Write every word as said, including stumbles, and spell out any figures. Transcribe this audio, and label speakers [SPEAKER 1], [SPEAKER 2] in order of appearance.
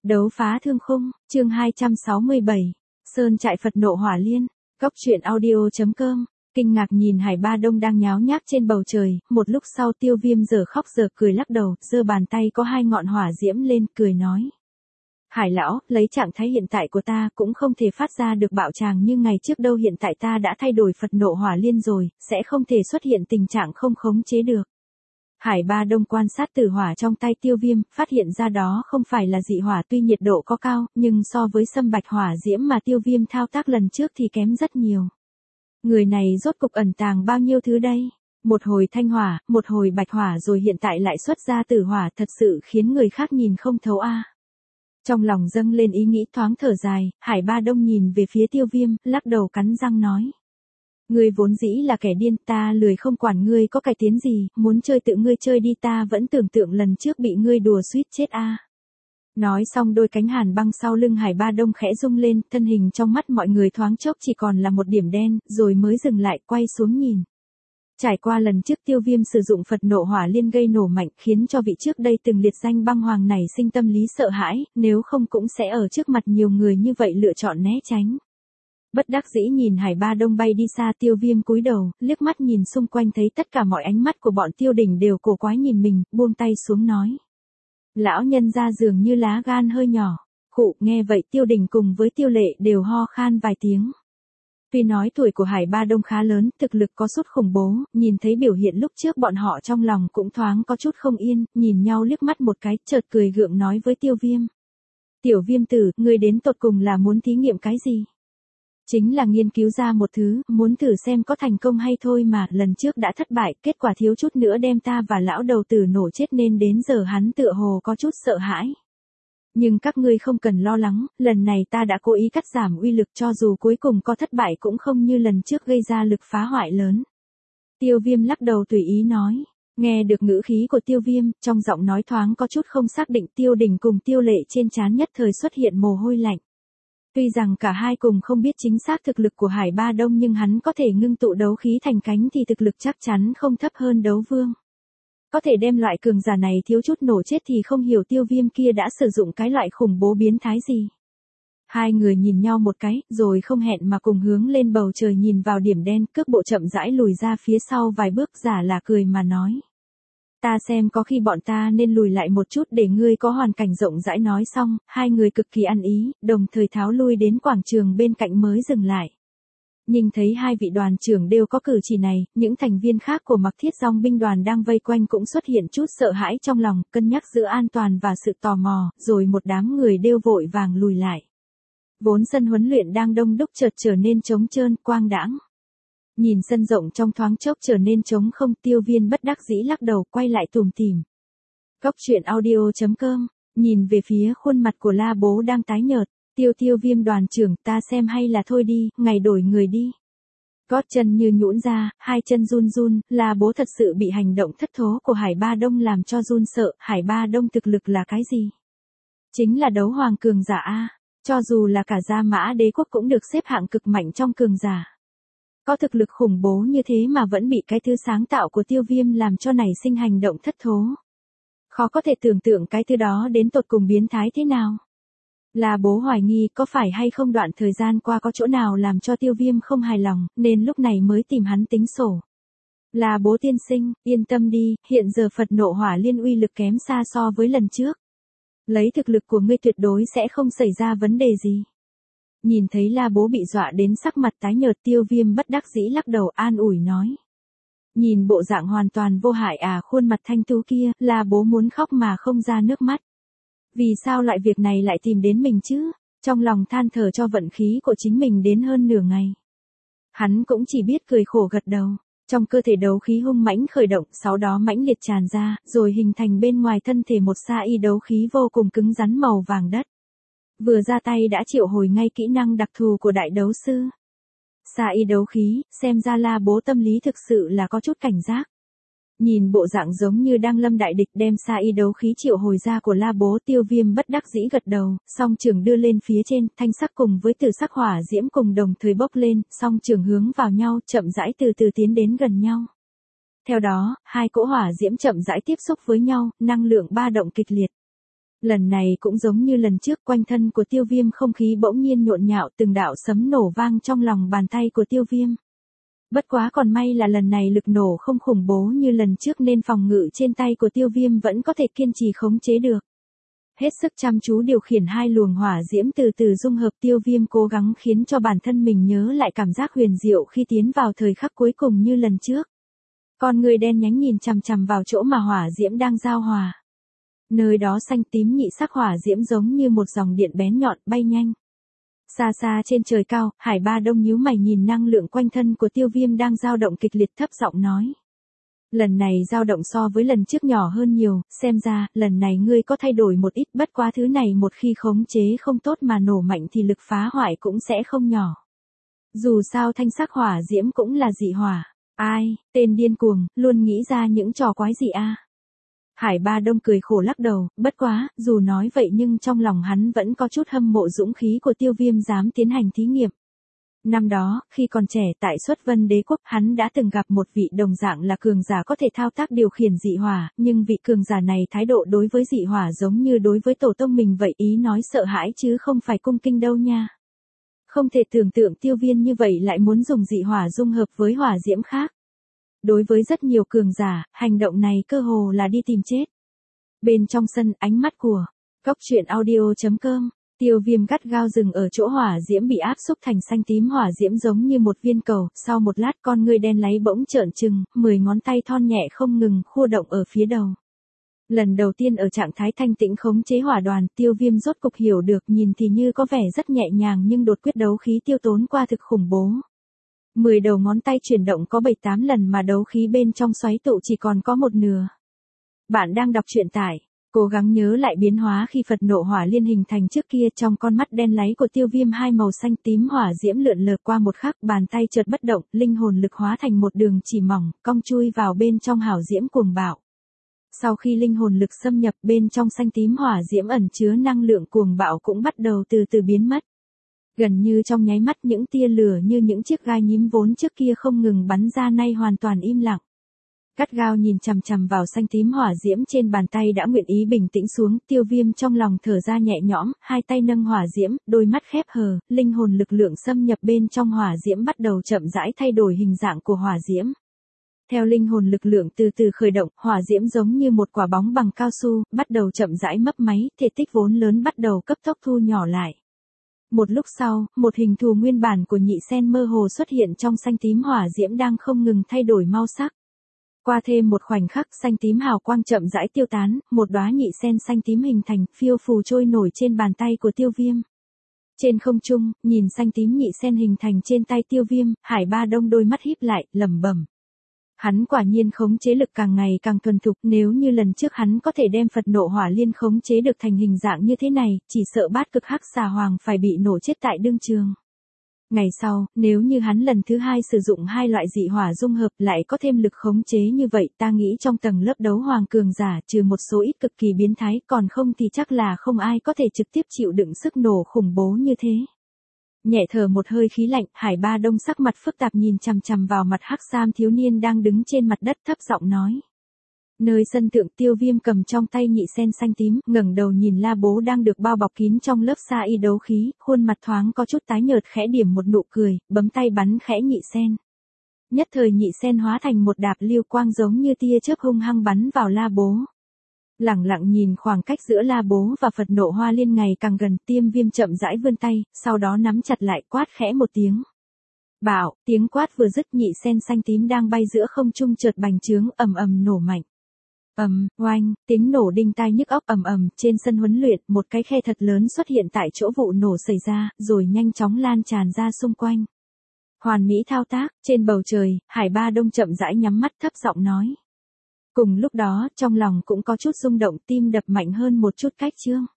[SPEAKER 1] Đấu phá thương khung, chương hai trăm sáu mươi bảy, Sơn trại Phật nộ hỏa liên, Góc truyện audio.com, kinh ngạc nhìn Hải Ba Đông đang nháo nhác trên bầu trời, một lúc sau Tiêu Viêm giờ khóc giờ cười lắc đầu, giơ bàn tay có hai ngọn hỏa diễm lên, cười nói. Hải lão, lấy trạng thái hiện tại của ta cũng không thể phát ra được bạo tràng như ngày trước đâu, hiện tại ta đã thay đổi Phật nộ hỏa liên rồi, sẽ không thể xuất hiện tình trạng không khống chế được. Hải Ba Đông quan sát tử hỏa trong tay Tiêu Viêm, phát hiện ra đó không phải là dị hỏa, tuy nhiệt độ có cao, nhưng so với sâm bạch hỏa diễm mà Tiêu Viêm thao tác lần trước thì kém rất nhiều. Người này rốt cục ẩn tàng bao nhiêu thứ đây? Một hồi thanh hỏa, một hồi bạch hỏa rồi hiện tại lại xuất ra tử hỏa, thật sự khiến người khác nhìn không thấu a. Trong lòng dâng lên ý nghĩ, thoáng thở dài, Hải Ba Đông nhìn về phía Tiêu Viêm, lắc đầu cắn răng nói. Ngươi vốn dĩ là kẻ điên, ta lười không quản ngươi có cải tiến gì, muốn chơi tự ngươi chơi đi, ta vẫn tưởng tượng lần trước bị ngươi đùa suýt chết a. Nói xong đôi cánh hàn băng sau lưng Hải Ba Đông khẽ rung lên, thân hình trong mắt mọi người thoáng chốc chỉ còn là một điểm đen, rồi mới dừng lại quay xuống nhìn. Trải qua lần trước Tiêu Viêm sử dụng Phật nộ hỏa liên gây nổ mạnh, khiến cho vị trước đây từng liệt danh băng hoàng này sinh tâm lý sợ hãi, nếu không cũng sẽ ở trước mặt nhiều người như vậy lựa chọn né tránh. Bất đắc dĩ nhìn Hải Ba Đông bay đi xa, Tiêu Viêm cúi đầu, liếc mắt nhìn xung quanh thấy tất cả mọi ánh mắt của bọn Tiêu Đình đều cổ quái nhìn mình, buông tay xuống nói. Lão nhân ra dường như lá gan hơi nhỏ. Khụ, nghe vậy Tiêu Đình cùng với Tiêu Lệ đều ho khan vài tiếng. Tuy nói tuổi của Hải Ba Đông khá lớn, thực lực có chút khủng bố, nhìn thấy biểu hiện lúc trước bọn họ trong lòng cũng thoáng có chút không yên, nhìn nhau liếc mắt một cái, chợt cười gượng nói với Tiêu Viêm. Tiểu Viêm tử, ngươi đến tột cùng là muốn thí nghiệm cái gì? Chính là nghiên cứu ra một thứ, muốn thử xem có thành công hay thôi mà, lần trước đã thất bại, kết quả thiếu chút nữa đem ta và lão đầu tử nổ chết nên đến giờ hắn tựa hồ có chút sợ hãi. Nhưng các ngươi không cần lo lắng, lần này ta đã cố ý cắt giảm uy lực, cho dù cuối cùng có thất bại cũng không như lần trước gây ra lực phá hoại lớn. Tiêu Viêm lắc đầu tùy ý nói. Nghe được ngữ khí của Tiêu Viêm, trong giọng nói thoáng có chút không xác định, Tiêu Đình cùng Tiêu Lệ trên trán nhất thời xuất hiện mồ hôi lạnh. Tuy rằng cả hai cùng không biết chính xác thực lực của Hải Ba Đông nhưng hắn có thể ngưng tụ đấu khí thành cánh thì thực lực chắc chắn không thấp hơn đấu vương. Có thể đem loại cường giả này thiếu chút nổ chết thì không hiểu Tiêu Viêm kia đã sử dụng cái loại khủng bố biến thái gì. Hai người nhìn nhau một cái, rồi không hẹn mà cùng hướng lên bầu trời nhìn vào điểm đen, cước bộ chậm rãi lùi ra phía sau vài bước, giả là cười mà nói. Ta xem có khi bọn ta nên lùi lại một chút để ngươi có hoàn cảnh rộng rãi. Nói xong, hai người cực kỳ ăn ý, đồng thời tháo lui đến quảng trường bên cạnh mới dừng lại. Nhưng thấy hai vị đoàn trưởng đều có cử chỉ này, những thành viên khác của Mặc Thiết Dòng binh đoàn đang vây quanh cũng xuất hiện chút sợ hãi trong lòng, cân nhắc giữa an toàn và sự tò mò, rồi một đám người đều vội vàng lùi lại. Vốn sân huấn luyện đang đông đúc chợt trở nên trống trơn, quang đãng. Nhìn sân rộng trong thoáng chốc trở nên trống không, Tiêu Viêm bất đắc dĩ lắc đầu quay lại tủm tỉm. Góc truyện audio.com, nhìn về phía khuôn mặt của La Bố đang tái nhợt, Tiêu Tiêu Viêm đoàn trưởng, ta xem hay là thôi đi, ngày đổi người đi. Gót chân như nhũn ra, hai chân run run, La Bố thật sự bị hành động thất thố của Hải Ba Đông làm cho run sợ. Hải Ba Đông thực lực là cái gì? Chính là đấu hoàng cường giả a, cho dù là cả Gia Mã Đế quốc cũng được xếp hạng cực mạnh trong cường giả. Có thực lực khủng bố như thế mà vẫn bị cái thứ sáng tạo của Tiêu Viêm làm cho nảy sinh hành động thất thố. Khó có thể tưởng tượng cái thứ đó đến tột cùng biến thái thế nào. La Bố hoài nghi có phải hay không đoạn thời gian qua có chỗ nào làm cho Tiêu Viêm không hài lòng, nên lúc này mới tìm hắn tính sổ. La Bố tiên sinh, yên tâm đi, hiện giờ Phật nộ hỏa liên uy lực kém xa so với lần trước. Lấy thực lực của ngươi tuyệt đối sẽ không xảy ra vấn đề gì. Nhìn thấy La Bố bị dọa đến sắc mặt tái nhợt, Tiêu Viêm bất đắc dĩ lắc đầu an ủi nói. Nhìn bộ dạng hoàn toàn vô hại à, khuôn mặt thanh tú kia, La Bố muốn khóc mà không ra nước mắt. Vì sao loại việc này lại tìm đến mình chứ? Trong lòng than thở cho vận khí của chính mình đến hơn nửa ngày. Hắn cũng chỉ biết cười khổ gật đầu. Trong cơ thể đấu khí hung mãnh khởi động, sau đó mãnh liệt tràn ra, rồi hình thành bên ngoài thân thể một sa y đấu khí vô cùng cứng rắn màu vàng đất. Vừa ra tay đã triệu hồi ngay kỹ năng đặc thù của đại đấu sư. Sa y đấu khí, xem ra La Bố tâm lý thực sự là có chút cảnh giác. Nhìn bộ dạng giống như đang lâm đại địch, đem sa y đấu khí triệu hồi ra của La Bố, Tiêu Viêm bất đắc dĩ gật đầu, song trường đưa lên phía trên, thanh sắc cùng với tử sắc hỏa diễm cùng đồng thời bốc lên, song trường hướng vào nhau, chậm rãi từ từ tiến đến gần nhau. Theo đó, hai cỗ hỏa diễm chậm rãi tiếp xúc với nhau, năng lượng ba động kịch liệt. Lần này cũng giống như lần trước, quanh thân của Tiêu Viêm không khí bỗng nhiên nhộn nhạo, từng đạo sấm nổ vang trong lòng bàn tay của Tiêu Viêm. Bất quá còn may là lần này lực nổ không khủng bố như lần trước nên phòng ngự trên tay của Tiêu Viêm vẫn có thể kiên trì khống chế được. Hết sức chăm chú điều khiển hai luồng hỏa diễm từ từ dung hợp, Tiêu Viêm cố gắng khiến cho bản thân mình nhớ lại cảm giác huyền diệu khi tiến vào thời khắc cuối cùng như lần trước. Con người đen nhánh nhìn chằm chằm vào chỗ mà hỏa diễm đang giao hòa. Nơi đó xanh tím nhị sắc hỏa diễm giống như một dòng điện bén nhọn bay nhanh. Xa xa trên trời cao, Hải Ba Đông nhíu mày nhìn năng lượng quanh thân của Tiêu Viêm đang dao động kịch liệt, thấp giọng nói. Lần này dao động so với lần trước nhỏ hơn nhiều, xem ra, lần này ngươi có thay đổi một ít, bất quá thứ này một khi khống chế không tốt mà nổ mạnh thì lực phá hoại cũng sẽ không nhỏ. Dù sao thanh sắc hỏa diễm cũng là dị hỏa. Ai, tên điên cuồng, luôn nghĩ ra những trò quái gì a? À? Hải Ba Đông cười khổ lắc đầu, bất quá, dù nói vậy nhưng trong lòng hắn vẫn có chút hâm mộ dũng khí của Tiêu Viêm dám tiến hành thí nghiệm. Năm đó, khi còn trẻ tại Xuất Vân Đế Quốc, hắn đã từng gặp một vị đồng dạng là cường giả có thể thao tác điều khiển dị hỏa, nhưng vị cường giả này thái độ đối với dị hỏa giống như đối với tổ tông mình vậy, ý nói sợ hãi chứ không phải cung kinh đâu nha. Không thể tưởng tượng Tiêu Viêm như vậy lại muốn dùng dị hỏa dung hợp với hỏa diễm khác. Đối với rất nhiều cường giả, hành động này cơ hồ là đi tìm chết. Bên trong sân, ánh mắt của Cốc Truyện Audio chấm com, Tiêu Viêm gắt gao dừng ở chỗ hỏa diễm bị áp xúc thành xanh tím, hỏa diễm giống như một viên cầu, sau một lát con ngươi đen láy bỗng trợn trừng, mười ngón tay thon nhẹ không ngừng khua động ở phía đầu. Lần đầu tiên ở trạng thái thanh tĩnh khống chế hỏa đoàn, Tiêu Viêm rốt cục hiểu được, nhìn thì như có vẻ rất nhẹ nhàng nhưng đột quyết đấu khí tiêu tốn qua thực khủng bố. mười đầu ngón tay chuyển động có bảy tám lần mà đấu khí bên trong xoáy tụ chỉ còn có một nửa. Bạn đang đọc truyện tại, cố gắng nhớ lại biến hóa khi Phật nộ hỏa liên hình thành trước kia, trong con mắt đen láy của Tiêu Viêm hai màu xanh tím hỏa diễm lượn lờ qua một khắc, bàn tay chợt bất động, linh hồn lực hóa thành một đường chỉ mỏng, cong chui vào bên trong hảo diễm cuồng bạo. Sau khi linh hồn lực xâm nhập, bên trong xanh tím hỏa diễm ẩn chứa năng lượng cuồng bạo cũng bắt đầu từ từ biến mất. Gần như trong nháy mắt, những tia lửa như những chiếc gai nhím vốn trước kia không ngừng bắn ra nay hoàn toàn im lặng. Gắt gao nhìn chằm chằm vào xanh tím hỏa diễm trên bàn tay đã nguyện ý bình tĩnh xuống, Tiêu Viêm trong lòng thở ra nhẹ nhõm, hai tay nâng hỏa diễm, đôi mắt khép hờ, linh hồn lực lượng xâm nhập bên trong hỏa diễm bắt đầu chậm rãi thay đổi hình dạng của hỏa diễm. Theo linh hồn lực lượng từ từ khởi động, hỏa diễm giống như một quả bóng bằng cao su, bắt đầu chậm rãi mấp máy, thể tích vốn lớn bắt đầu cấp tốc thu nhỏ lại. Một lúc sau, một hình thù nguyên bản của nhị sen mơ hồ xuất hiện trong xanh tím hỏa diễm đang không ngừng thay đổi màu sắc. Qua thêm một khoảnh khắc, xanh tím hào quang chậm rãi tiêu tán, một đóa nhị sen xanh tím hình thành, phiêu phù trôi nổi trên bàn tay của Tiêu Viêm. Trên không trung, nhìn xanh tím nhị sen hình thành trên tay Tiêu Viêm, Hải Ba Đông đôi mắt híp lại, lẩm bẩm. Hắn quả nhiên khống chế lực càng ngày càng thuần thục, nếu như lần trước hắn có thể đem Phật nộ hỏa liên khống chế được thành hình dạng như thế này, chỉ sợ bát cực hắc xà hoàng phải bị nổ chết tại đương trường. Ngày sau, nếu như hắn lần thứ hai sử dụng hai loại dị hỏa dung hợp lại có thêm lực khống chế như vậy, ta nghĩ trong tầng lớp đấu hoàng cường giả trừ một số ít cực kỳ biến thái, còn không thì chắc là không ai có thể trực tiếp chịu đựng sức nổ khủng bố như thế. Nhẹ thở một hơi khí lạnh, Hải Ba Đông sắc mặt phức tạp nhìn chằm chằm vào mặt hắc sam thiếu niên đang đứng trên mặt đất, thấp giọng nói. Nơi sân thượng, Tiêu Viêm cầm trong tay nhị sen xanh tím, ngẩng đầu nhìn La Bố đang được bao bọc kín trong lớp sa y đấu khí, khuôn mặt thoáng có chút tái nhợt, khẽ điểm một nụ cười, bấm tay bắn khẽ nhị sen. Nhất thời nhị sen hóa thành một đạp lưu quang giống như tia chớp hung hăng bắn vào La Bố. Lẳng lặng nhìn khoảng cách giữa La Bố và Phật nộ hoa liên ngày càng gần, Tiêm Viêm chậm rãi vươn tay, sau đó nắm chặt lại, quát khẽ một tiếng. Bạo, tiếng quát vừa dứt, nhị sen xanh tím đang bay giữa không trung chợt bành trướng, ầm ầm nổ mạnh. Ầm, oanh, tiếng nổ đinh tai nhức óc, ầm ầm, trên sân huấn luyện, một cái khe thật lớn xuất hiện tại chỗ vụ nổ xảy ra, rồi nhanh chóng lan tràn ra xung quanh. Hoàn mỹ thao tác, trên bầu trời, Hải Ba Đông chậm rãi nhắm mắt, thấp giọng nói. Cùng lúc đó, trong lòng cũng có chút rung động, tim đập mạnh hơn một chút cách chương.